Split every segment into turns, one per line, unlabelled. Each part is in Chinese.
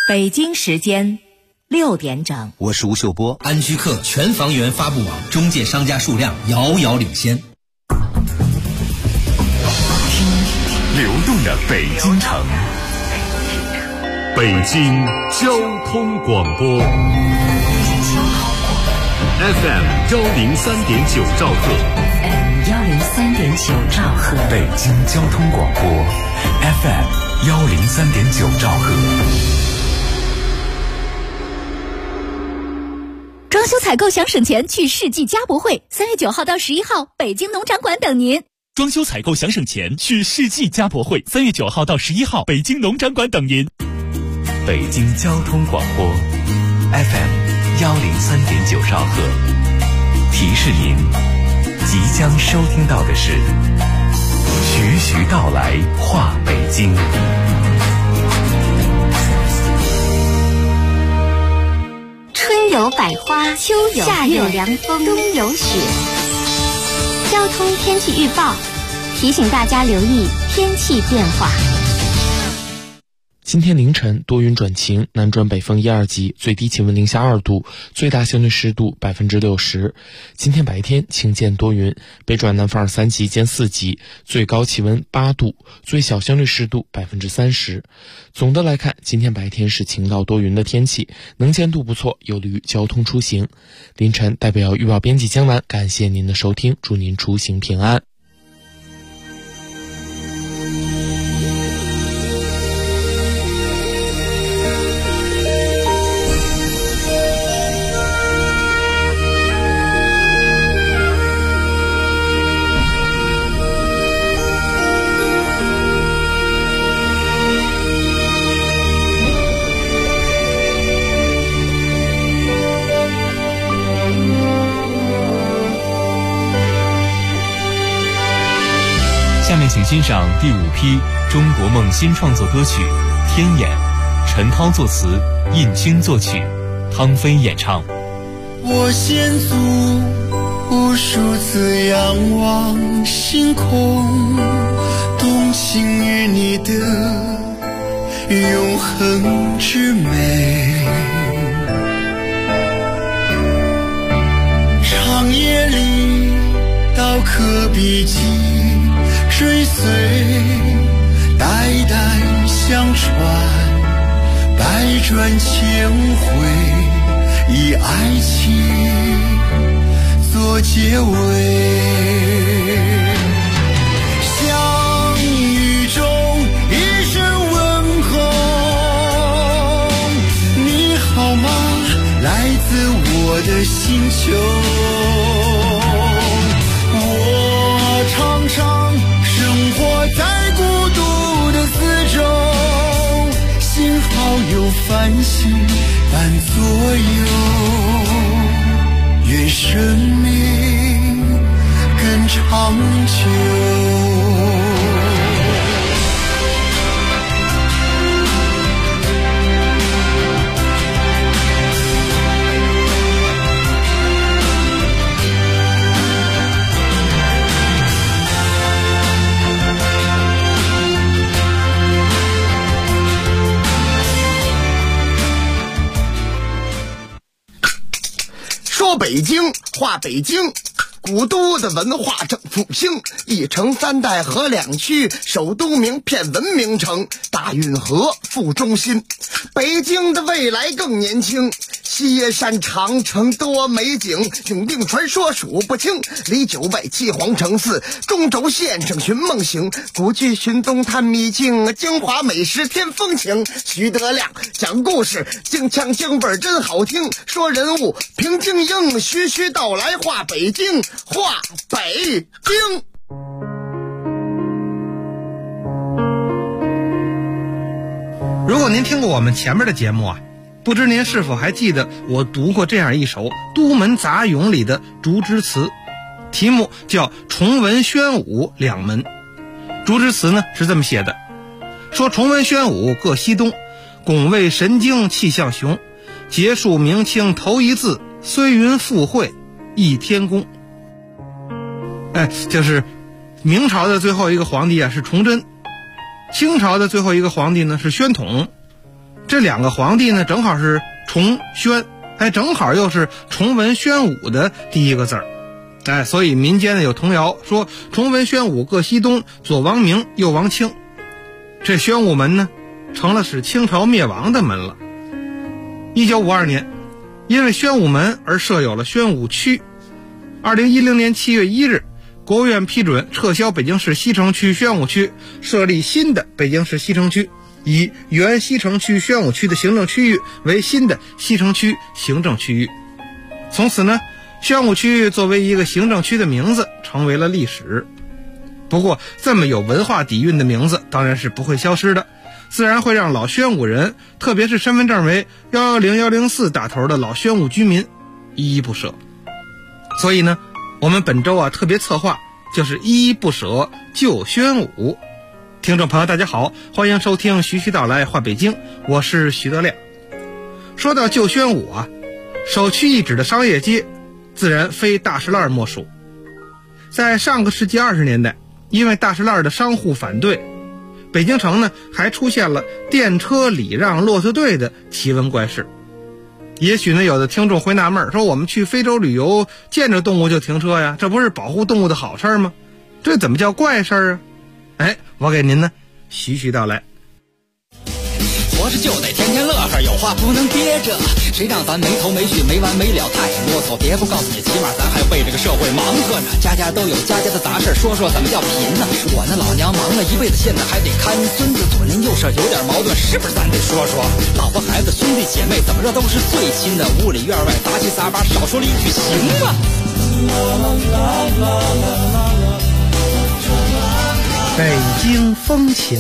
北京时间6点整，
我是吴秀波。
安居客全房源发布网中介商家数量遥遥领先。
听流动的北京城，北京交通广播 FM 103.9兆赫，
103.9兆赫，
北京交通广播 FM 103.9兆赫。
装修采购想省钱，去世纪家博会，3月9号到11号，北京农场馆等您。
装修采购想省钱，去世纪家博会，3月9号到11号，北京农场馆等您。
北京交通广播 FM 103.9兆赫，提示您，即将收听到的是徐徐道来话北京。
春有百花，秋有夏有凉风，冬有雪。交通天气预报提醒大家留意天气变化。
今天凌晨多云转晴，南转北风1、2级，最低气温零下2度，最大相对湿度60%。今天白天晴间多云，北转南风2、3级见4级，最高气温8度，最小相对湿度30%。总的来看，今天白天是晴到多云的天气，能见度不错，有利于交通出行。凌晨代表预报编辑江南，感谢您的收听，祝您出行平安。
下面请欣赏第5批中国梦新创作歌曲《天眼》，陈涛作词，印青作曲，汤飞演唱。
我先祖无数次仰望星空，动情于你的永恒之美。长夜里刀刻笔迹，追随代代相传，百转千回，以爱情做结尾。相遇中一声问候，你好吗？来自我的星球。我常常生活在孤独的四周，幸好有繁星伴左右，愿生命更长久。
说北京话北京，古都的文化正复兴，一城3代合2区，首都名片文明城，大运河副中心。北京的未来更年轻，西山长城多美景，永定传说数不清，离9外7皇城4，中轴线上寻梦行，古剧寻踪探秘境，京华美食添风情。徐德亮讲故事，京腔京味真好听，说人物平静应，徐徐道来话北京，话北京。
如果您听过我们前面的节目啊，不知您是否还记得我读过这样一首《都门杂咏》里的竹枝词，题目叫重文宣武两门。竹枝词呢是这么写的，说重文宣武各西东，拱卫神经气象雄，结束明清头一字，虽云附会一天宫。就是明朝的最后一个皇帝啊是崇祯，清朝的最后一个皇帝呢是宣统， 这2个皇帝呢，正好是崇宣，正好又是崇文宣武的第一个字儿，所以民间呢有童谣说崇文宣武各西东，左王明右王清。这宣武门呢成了使清朝灭亡的门了。1952年因为宣武门而设有了宣武区。2010年7月1日国务院批准撤销北京市西城区宣武区，设立新的北京市西城区，以原西城区宣武区的行政区域为新的西城区行政区域。从此呢，宣武区作为一个行政区的名字成为了历史。不过这么有文化底蕴的名字当然是不会消失的，自然会让老宣武人，特别是身份证为110104打头的老宣武居民依依不舍。所以呢，我们本周特别策划就是依依不舍救宣武。听众朋友大家好，欢迎收听徐徐道来话北京，我是徐德亮。说到救宣武首屈一指的商业街自然非大石烂莫属。在上个世纪20年代，因为大石烂的商户反对，北京城呢还出现了电车礼让骆驼队的奇闻怪事。也许呢，有的听众会纳闷，说我们去非洲旅游见着动物就停车呀，这不是保护动物的好事吗？这怎么叫怪事啊？我给您呢徐徐道来。
活着就得天天乐呵，有话不能憋着，谁让咱没头没绪没完没了太啰嗦。别不告诉你，起码咱还为这个社会忙活着，家家都有家家的杂事，说说怎么叫贫呢？我那老娘忙了一辈子，现在还得看孙子，左邻右舍有点矛盾，是不是咱得说说？老婆孩子兄弟姐妹怎么着都是最亲的，屋里院外杂七杂八，少说了一句行吗？
北京风情。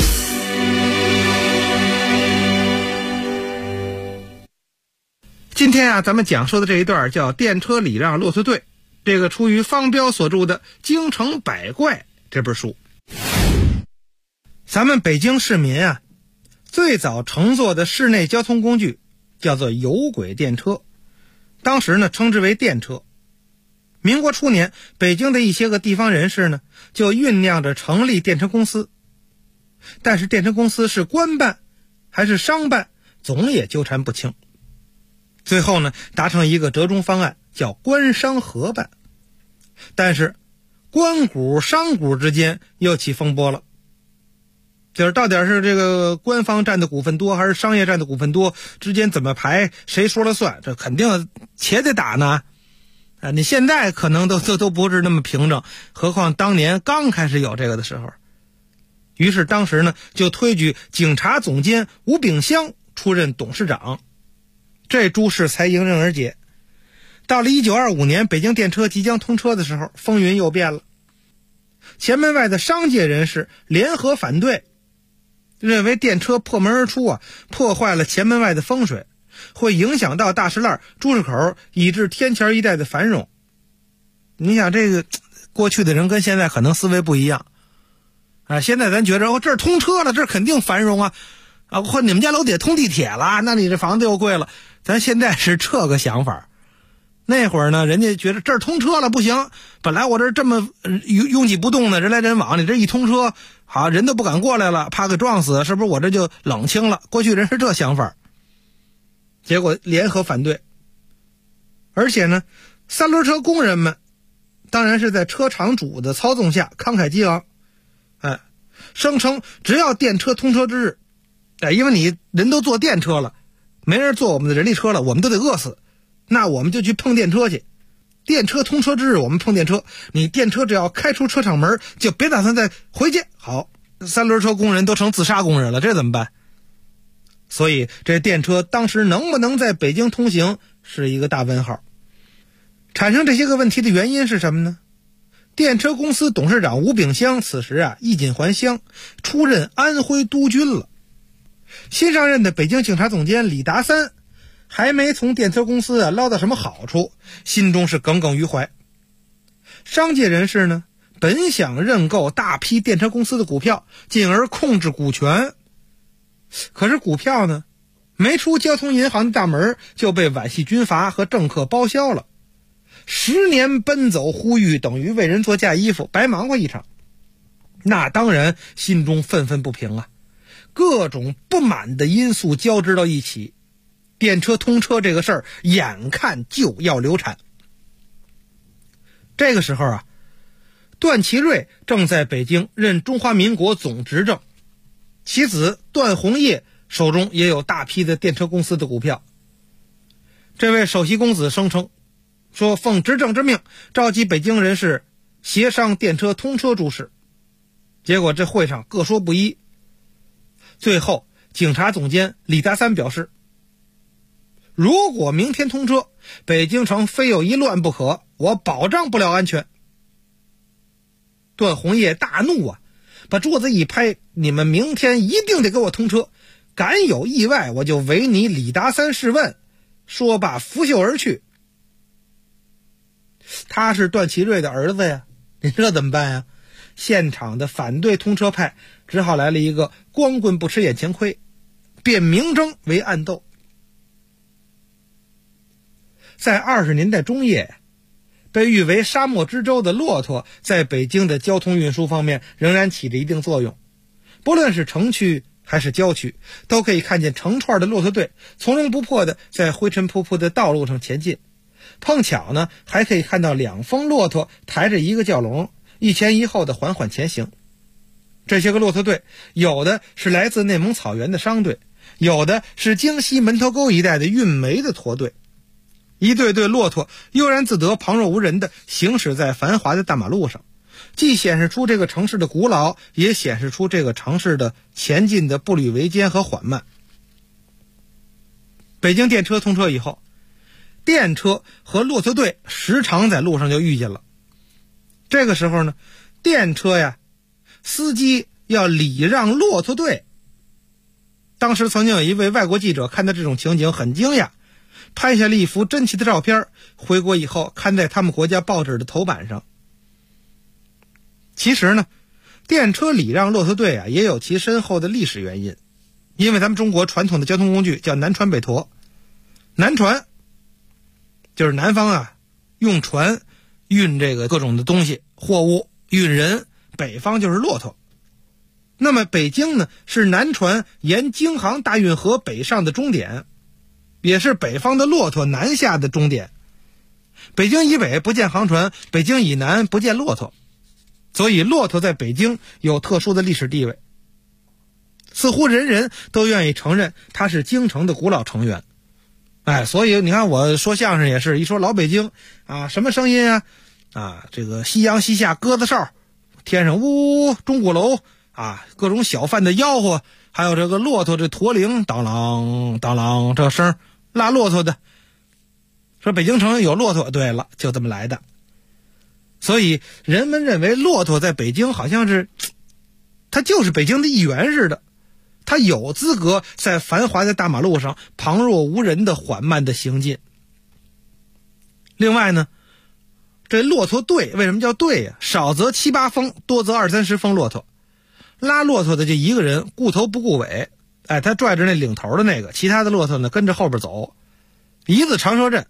今天咱们讲述的这一段叫电车礼让骆驼队，这个出于方彪所著的《京城百怪》这本书。咱们北京市民最早乘坐的室内交通工具叫做有轨电车，当时呢称之为电车。民国初年，北京的一些个地方人士呢就酝酿着成立电车公司，但是电车公司是官办还是商办，总也纠缠不清。最后呢，达成一个折中方案，叫官商合办。但是官股商股之间又起风波了，就是到底是这个官方占的股份多还是商业占的股份多，之间怎么排，谁说了算，这肯定且得打呢。你现在可能都不是那么平整，何况当年刚开始有这个的时候。于是当时呢就推举警察总监吴炳湘出任董事长，这诸事才迎刃而解。到了1925年，北京电车即将通车的时候，风云又变了。前门外的商界人士联合反对，认为电车破门而出破坏了前门外的风水，会影响到大石烂、朱市口以至天桥一带的繁荣。你想这个过去的人跟现在可能思维不一样现在咱觉着这儿通车了，这儿肯定繁荣或你们家楼底下通地铁了，那你这房子又贵了。咱现在是这个想法。那会儿呢，人家觉得这儿通车了不行，本来我这儿这么拥挤不动的，人来人往，你这一通车，好人都不敢过来了，怕给撞死，是不是我这就冷清了？过去人是这想法。结果联合反对，而且呢，三轮车工人们当然是在车厂主的操纵下慷慨激昂，声称只要电车通车之日，因为你人都坐电车了，没人坐我们的人力车了，我们都得饿死，那我们就去碰电车去。电车通车之日我们碰电车，你电车只要开出车厂门就别打算再回去。好，三轮车工人都成自杀工人了，这怎么办？所以这电车当时能不能在北京通行是一个大问号。产生这些个问题的原因是什么呢？电车公司董事长吴炳湘此时衣锦还乡，出任安徽督军了。新上任的北京警察总监李达三还没从电车公司捞到什么好处，心中是耿耿于怀。商界人士呢，本想认购大批电车公司的股票，进而控制股权，可是股票呢没出交通银行的大门，就被皖系军阀和政客包销了。10年奔走呼吁，等于为人做嫁衣服，白忙活一场。那当然心中愤愤不平各种不满的因素交织到一起，电车通车这个事儿眼看就要流产。这个时候啊，段祺瑞正在北京任中华民国总执政，其子段宏业手中也有大批的电车公司的股票。这位首席公子声称说，奉执政之命召集北京人士协商电车通车诸事。结果这会上各说不一，最后警察总监李达三表示，如果明天通车，北京城非有一乱不可，我保障不了安全。段宏业大怒啊，把桌子一拍，你们明天一定得给我通车，敢有意外我就唯你李达三试问。说罢拂袖而去。他是段祺瑞的儿子呀，你这怎么办呀？现场的反对通车派只好来了一个光棍不吃眼前亏，变明争为暗斗。在20年代中叶，被誉为沙漠之舟的骆驼在北京的交通运输方面仍然起着一定作用，不论是城区还是郊区，都可以看见成串的骆驼队从容不迫地在灰尘扑扑的道路上前进。碰巧呢，还可以看到2峰骆驼抬着一个轿笼，一前一后的缓缓前行。这些个骆驼队，有的是来自内蒙草原的商队，有的是京西门头沟一带的运煤的驼队。一对对骆驼悠然自得，旁若无人地行驶在繁华的大马路上，既显示出这个城市的古老，也显示出这个城市的前进的步履维艰和缓慢。北京电车通车以后，电车和骆驼队时常在路上就遇见了。这个时候呢，电车呀，司机要礼让骆驼队。当时曾经有一位外国记者看到这种情景很惊讶，拍下了一幅珍奇的照片，回国以后刊在他们国家报纸的头版上。其实呢，电车礼让骆驼队啊，也有其深厚的历史原因。因为咱们中国传统的交通工具叫南船北驮，南船就是南方啊用船运这个各种的东西货物运人，北方就是骆驼。那么北京呢，是南船沿京杭大运河北上的终点，也是北方的骆驼南下的终点。北京以北不见航船，北京以南不见骆驼，所以骆驼在北京有特殊的历史地位，似乎人人都愿意承认它是京城的古老成员。所以你看我说相声也是一说老北京啊，什么声音啊，这个夕阳西下鸽子哨，天上呜呜钟鼓楼啊，各种小贩的吆喝，还有这个骆驼这驼铃当啷当啷这声拉骆驼的，说北京城有骆驼，对了，就这么来的。所以人们认为骆驼在北京好像是它就是北京的一员似的，它有资格在繁华的大马路上旁若无人的缓慢的行进。另外呢，这骆驼队为什么叫队呀？少则7、8峰，多则20-30峰骆驼。拉骆驼的这一个人顾头不顾尾，他拽着那领头的那个，其他的骆驼呢跟着后边走，一字长蛇阵。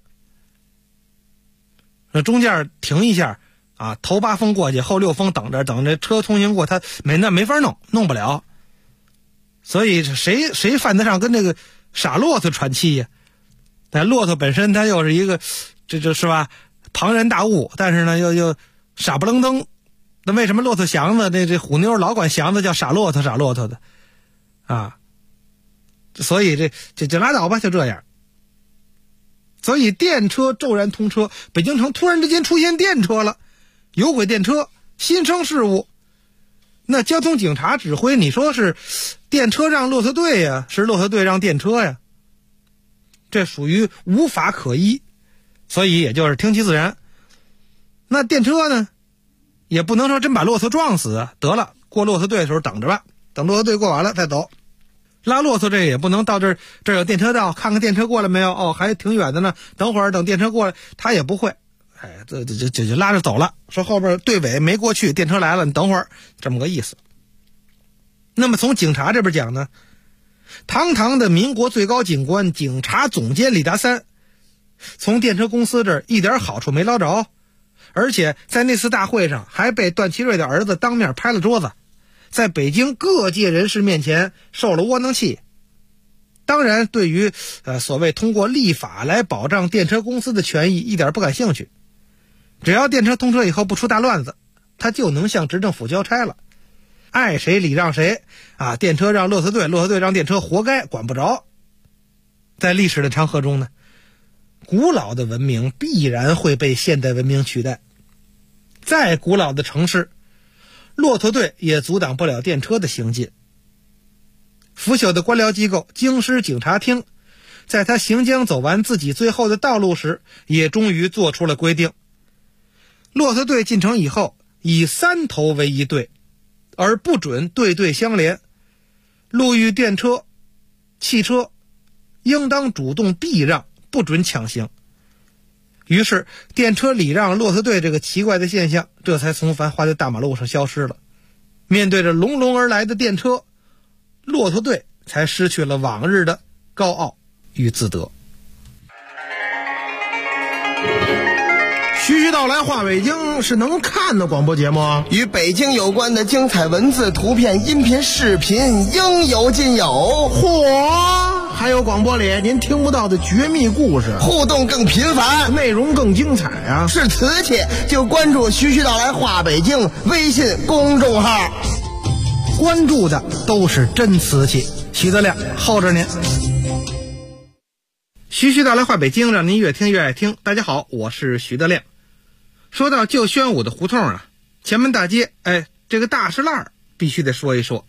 中间停一下啊，头8峰过去，后6峰等着车通行过，他没法弄不了。所以谁犯得上跟这个傻骆驼喘气呀？但骆驼本身它又是一个这是吧庞然大物，但是呢又傻不愣登。那为什么骆驼祥子这虎妞老管祥子叫傻骆驼的啊？所以这拉倒吧，就这样。所以电车骤然通车，北京城突然之间出现电车了，有轨电车新生事物。那交通警察指挥，你说是电车让骆驼队呀，是骆驼队让电车呀？这属于无法可依，所以也就是听其自然。那电车呢，也不能说真把骆驼撞死啊，得了，过骆驼队的时候等着吧，等骆驼队过完了再走。拉骆驼这个也不能到这儿有电车道，看看电车过来没有，哦，还挺远的呢，等会儿等电车过来，他也不会，就拉着走了，说后边队尾没过去，电车来了，你等会儿，这么个意思。那么从警察这边讲呢，堂堂的民国最高警官警察总监李达三，从电车公司这儿一点好处没捞着，而且在那次大会上还被段祺瑞的儿子当面拍了桌子， 在北京各界人士面前受了窝囊气。当然，对于所谓通过立法来保障电车公司的权益一点不感兴趣。只要电车通车以后不出大乱子，他就能向执政府交差了。爱谁礼让谁啊！电车让骆驼队，骆驼队让电车，活该，管不着。在历史的长河中呢，古老的文明必然会被现代文明取代。再古老的城市，骆驼队也阻挡不了电车的行进。腐朽的官僚机构京师警察厅，在他行将走完自己最后的道路时，也终于做出了规定：骆驼队进城以后，以3头为一队，而不准队队相连。路遇电车、汽车，应当主动避让，不准抢行。于是电车礼让骆驼队这个奇怪的现象，这才从繁华的大马路上消失了。面对着隆隆而来的电车，骆驼队才失去了往日的高傲与自得。
徐徐道来话北京是能看的广播节目啊，
与北京有关的精彩文字、图片、音频、视频应有尽有。
嚯，还有广播里您听不到的绝密故事，
互动更频繁，
内容更精彩啊！
是瓷器就关注徐徐道来话北京微信公众号，
关注的都是真瓷器。徐德亮候着您。徐徐道来话北京，让您越听越爱听。大家好，我是徐德亮。说到旧宣武的胡同啊，前门大街，这个大石烂必须得说一说。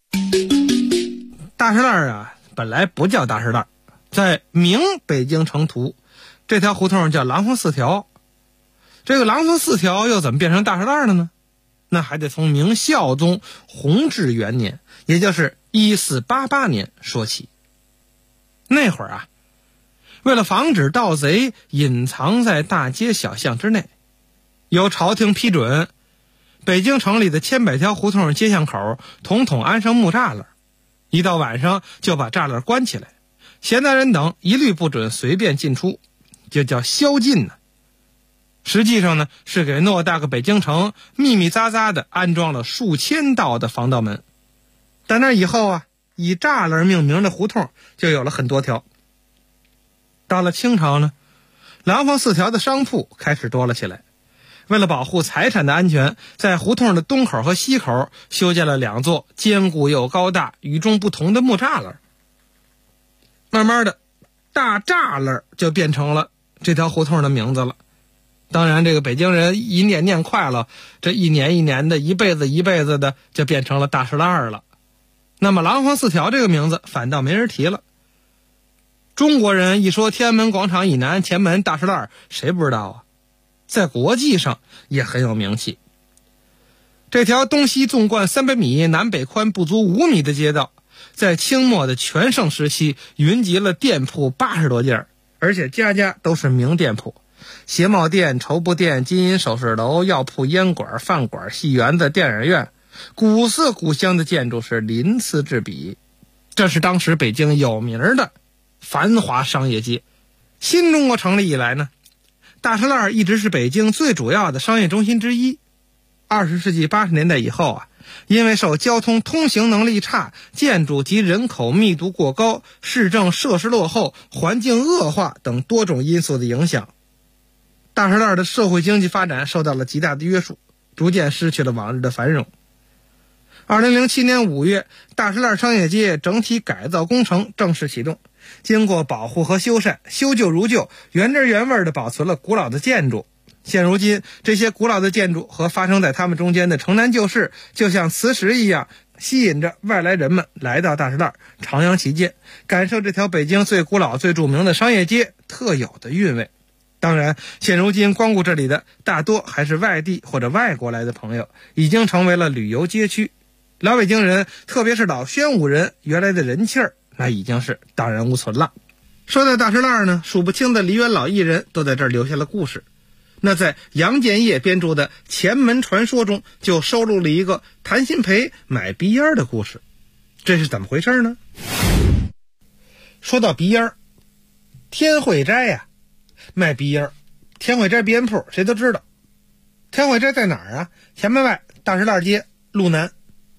大石烂啊，本来不叫大石烂，在明北京城图，这条胡同叫廊坊4条。这个廊坊4条又怎么变成大石烂了呢？那还得从明孝宗弘治元年，也就是1488年说起。那会儿啊，为了防止盗贼隐藏在大街小巷之内，由朝廷批准，北京城里的千百条胡同街巷口统统安上木栅栏，一到晚上就把栅栏关起来，闲杂人等一律不准随便进出，就叫宵禁呢。实际上呢，是给偌大个北京城密密匝匝的安装了数千道的防盗门。但那以后啊，以栅栏命名的胡同就有了很多条。到了清朝呢，廊坊4条的商铺开始多了起来。为了保护财产的安全，在胡同的东口和西口修建了2座坚固又高大、与众不同的木栅栏。慢慢的，大栅栏就变成了这条胡同的名字了。当然，这个北京人一念快了，这一年一年的，一辈子一辈子的，就变成了大石烂了。那么廊坊4条这个名字反倒没人提了。中国人一说天安门广场以南前门大石烂，谁不知道啊？在国际上也很有名气。这条东西纵贯300米、南北宽不足5米的街道，在清末的全盛时期云集了店铺80多家，而且家家都是名店铺，鞋帽店、绸布店、金银首饰楼、药铺、烟馆、饭馆、戏园子、电影院，古色古香的建筑是鳞次栉比。这是当时北京有名的繁华商业街。新中国成立以来呢，大石烂一直是北京最主要的商业中心之一。20世纪80年代以后啊，因为受交通通行能力差、建筑及人口密度过高、市政设施落后、环境恶化等多种因素的影响，大石烂的社会经济发展受到了极大的约束，逐渐失去了往日的繁荣。2007年5月，大石烂商业街整体改造工程正式启动，经过保护和修缮，修旧如旧，原汁原味地保存了古老的建筑。现如今，这些古老的建筑和发生在他们中间的城南旧事，就像磁石一样，吸引着外来人们来到大石烂，徜徉其间，感受这条北京最古老、最著名的商业街特有的韵味。当然，现如今光顾这里的大多还是外地或者外国来的朋友，已经成为了旅游街区。老北京人，特别是老宣武人，原来的人气儿那已经是荡然无存了。说到大石烂呢，数不清的梨园老艺人都在这儿留下了故事。那在杨建业编著的《前门传说》中，就收录了一个谭鑫培买鼻烟的故事。这是怎么回事呢？说到鼻烟，天惠斋呀，卖鼻烟。天惠斋鼻烟铺谁都知道。天惠斋在哪儿啊？前门外大石烂街路南。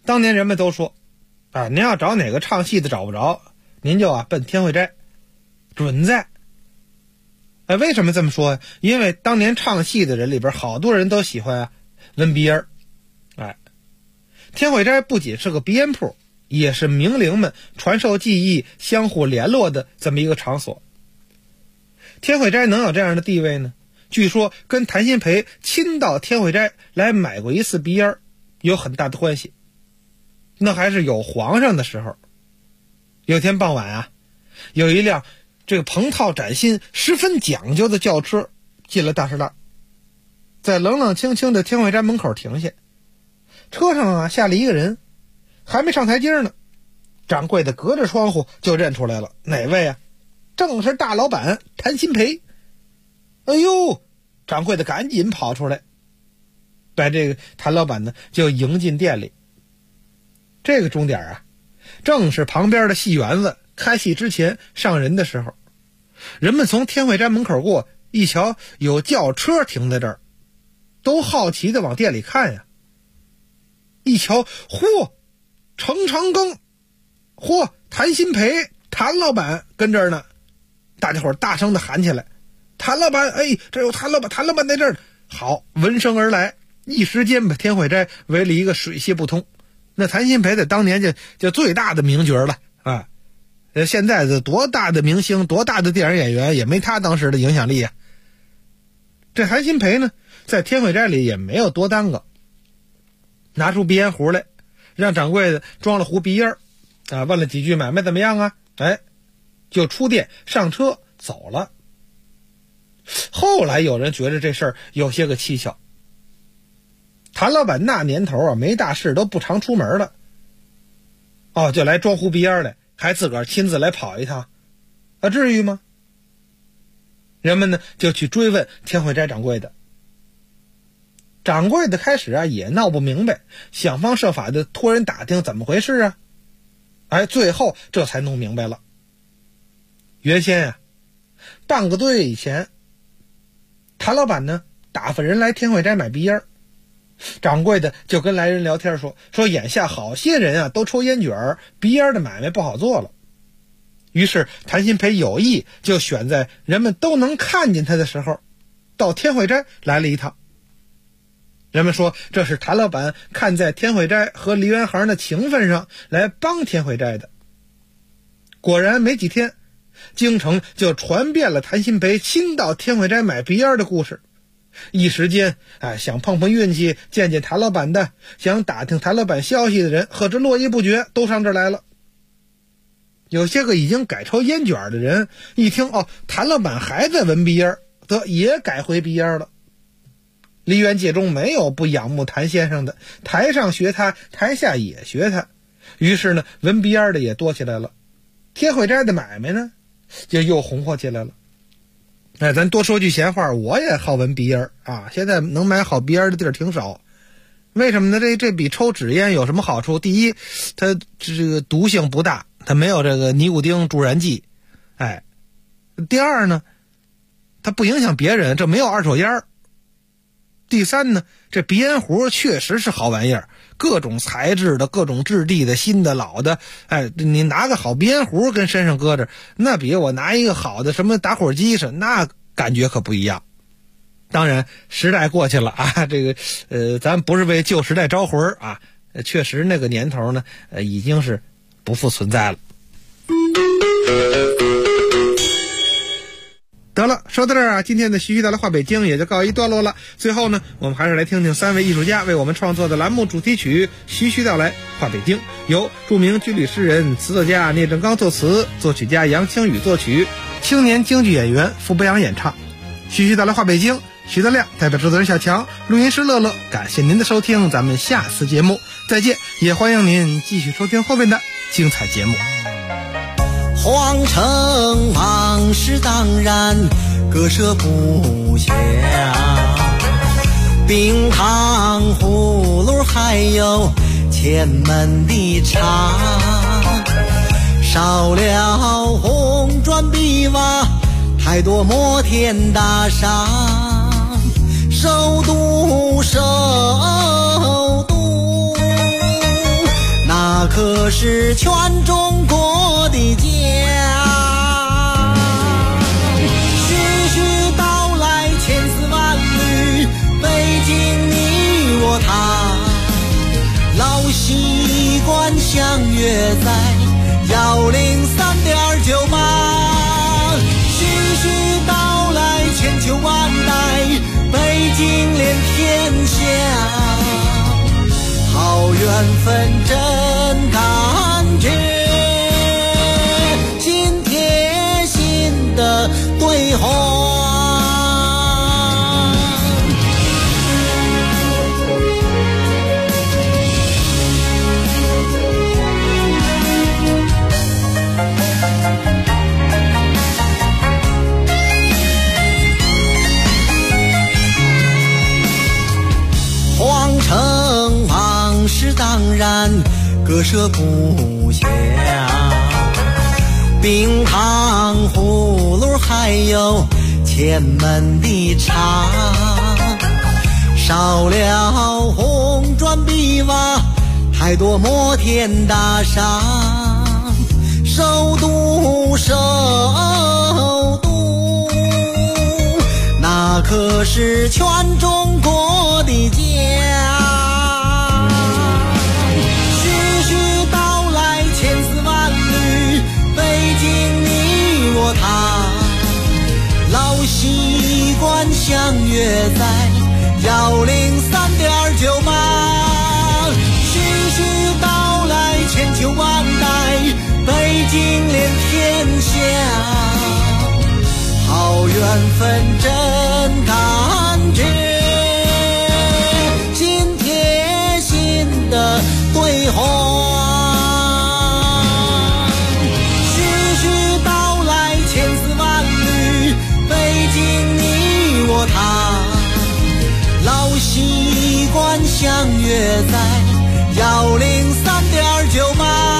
当年人们都说啊，您要找哪个唱戏的找不着，您就奔天惠斋，准在。为什么这么说呀？因为当年唱戏的人里边好多人都喜欢闻鼻烟。天惠斋不仅是个鼻烟铺，也是名伶们传授技艺、相互联络的这么一个场所。天惠斋能有这样的地位呢？据说跟谭鑫培亲到天惠斋来买过一次鼻烟有很大的关系。那还是有皇上的时候。有天傍晚有一辆这个棚套崭新、十分讲究的轿车进了大石栏，在冷冷清清的天惠斋门口停下。车上下了一个人，还没上台阶呢，掌柜的隔着窗户就认出来了，哪位啊？正是大老板谭鑫培。哎呦，掌柜的赶紧跑出来，把这个谭老板呢就迎进店里。这个钟点正是旁边的戏园子开戏之前上人的时候。人们从天惠斋门口过，一瞧有轿车停在这儿，都好奇的往店里看呀。一瞧，嚯，程长庚，嚯，谭鑫培，谭老板跟这儿呢。大家伙大声的喊起来，谭老板，这有谭老板，谭老板在这儿。好，闻声而来，一时间把天惠斋围了一个水泄不通。那谭鑫培在当年就最大的名角了啊！现在的多大的明星，多大的电影演员，也没他当时的影响力这谭鑫培呢，在天惠斋里也没有多耽搁，拿出鼻烟壶来，让掌柜的装了壶鼻烟问了几句买卖怎么样就出店上车走了。后来有人觉得这事儿有些个蹊跷。谭老板那年头没大事，都不常出门了，就来装壶鼻烟来，还自个儿亲自来跑一趟至于吗？人们呢就去追问天惠斋掌柜的。掌柜的开始也闹不明白，想方设法的托人打听怎么回事最后这才弄明白了。原先半个多月以前，谭老板呢打发人来天惠斋买鼻烟，掌柜的就跟来人聊天说眼下好些人都抽烟卷，鼻烟的买卖不好做了。于是谭鑫培有意就选在人们都能看见他的时候，到天惠斋来了一趟。人们说这是谭老板看在天惠斋和梨园行的情分上来帮天惠斋的。果然没几天，京城就传遍了谭鑫培亲到天惠斋买鼻烟的故事。一时间想碰碰运气见见谭老板的，想打听谭老板消息的人和之络绎不绝，都上这儿来了。有些个已经改抽烟卷的人一听谭老板还在闻鼻烟，得也改回鼻烟了。梨园界中没有不仰慕谭先生的，台上学他，台下也学他，于是呢闻鼻烟的也多起来了。天惠斋的买卖呢就又红火起来了。咱多说句闲话，我也好闻鼻烟现在能买好鼻烟的地儿挺少。为什么呢？这比抽纸烟有什么好处？第一，它这个毒性不大，它没有这个尼古丁助燃剂。第二呢，它不影响别人，这没有二手烟。第三呢，这鼻烟壶确实是好玩意儿，各种材质的，各种质地的，新的老的，你拿个好鼻烟壶跟身上搁着，那比我拿一个好的什么打火机是，那感觉可不一样。当然时代过去了这个咱不是为旧时代招魂确实那个年头呢已经是不复存在了。得了，说到这儿今天的徐徐道来话北京也就告一段落了。最后呢，我们还是来听听3位艺术家为我们创作的栏目主题曲《徐徐道来话北京》，由著名军旅诗人、词作家聂正刚作词，作曲家杨清宇作曲，青年京剧演员傅博洋演唱。徐徐道来话北京，徐德亮代表制作人小强，录音师乐乐，感谢您的收听，咱们下次节目再见，也欢迎您继续收听后面的精彩节目。
皇城往事当然割舍不下，冰糖葫芦还有前门的茶，少了红砖碧瓦，太多摩天大厦，首都那可是全中国的家。徐徐道来千丝万缕，北京你我他，老习惯相约在103.98。徐徐道来千秋万代，北京连天下，好缘分真感觉，心贴心的对话。皇城往事当然割舍不下，冰糖葫芦还有前门的茶，少了红砖碧瓦，太多摩天大厦。首都首都，那可是全中国的家。徐徐道来千丝万缕，北京你我他，老习惯相约在103.98。徐徐道来千秋万代，北京连天下，好缘分真感觉，心贴心的对话。徐徐道来千丝万缕，北京你我他，老习惯相约在103.98。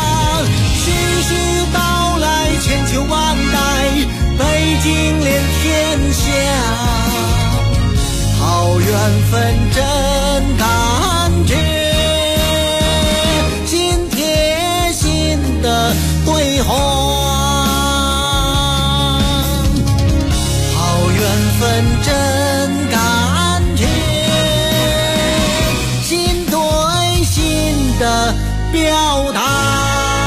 千秋万代，北京连天下，好缘分真感觉，心贴心的对话。好缘分真感觉，心对心的表达。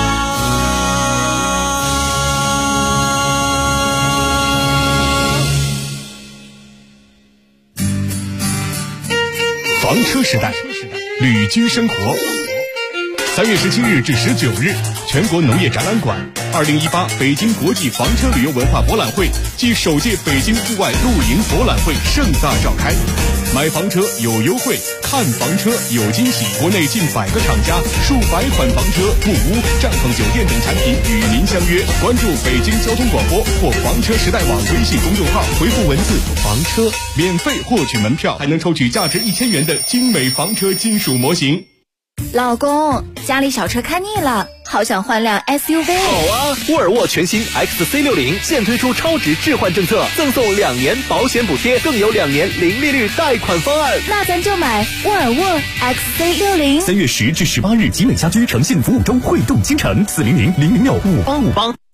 房车时代，旅居生活。3月17日至19日，全国农业展览馆2018北京国际房车旅游文化博览会暨首届北京户外露营博览会盛大召开。买房车有优惠，看房车有惊喜。国内近100个厂家、数百款房车、木屋、帐篷酒店等产品与您相约。关注北京交通广播或房车时代网微信公众号，回复文字房车，免费获取门票，还能抽取价值1000元的精美房车金属模型。
老公，家里小车看腻了，好想换辆 SUV。
好啊，沃尔沃全新 XC60现推出超值置换政策，赠送2年保险补贴，更有2年零利率贷款方案。
那咱就买沃尔沃 XC60。
3月10至18日，集美家居诚信服务周，汇动倾城，400-006-5858。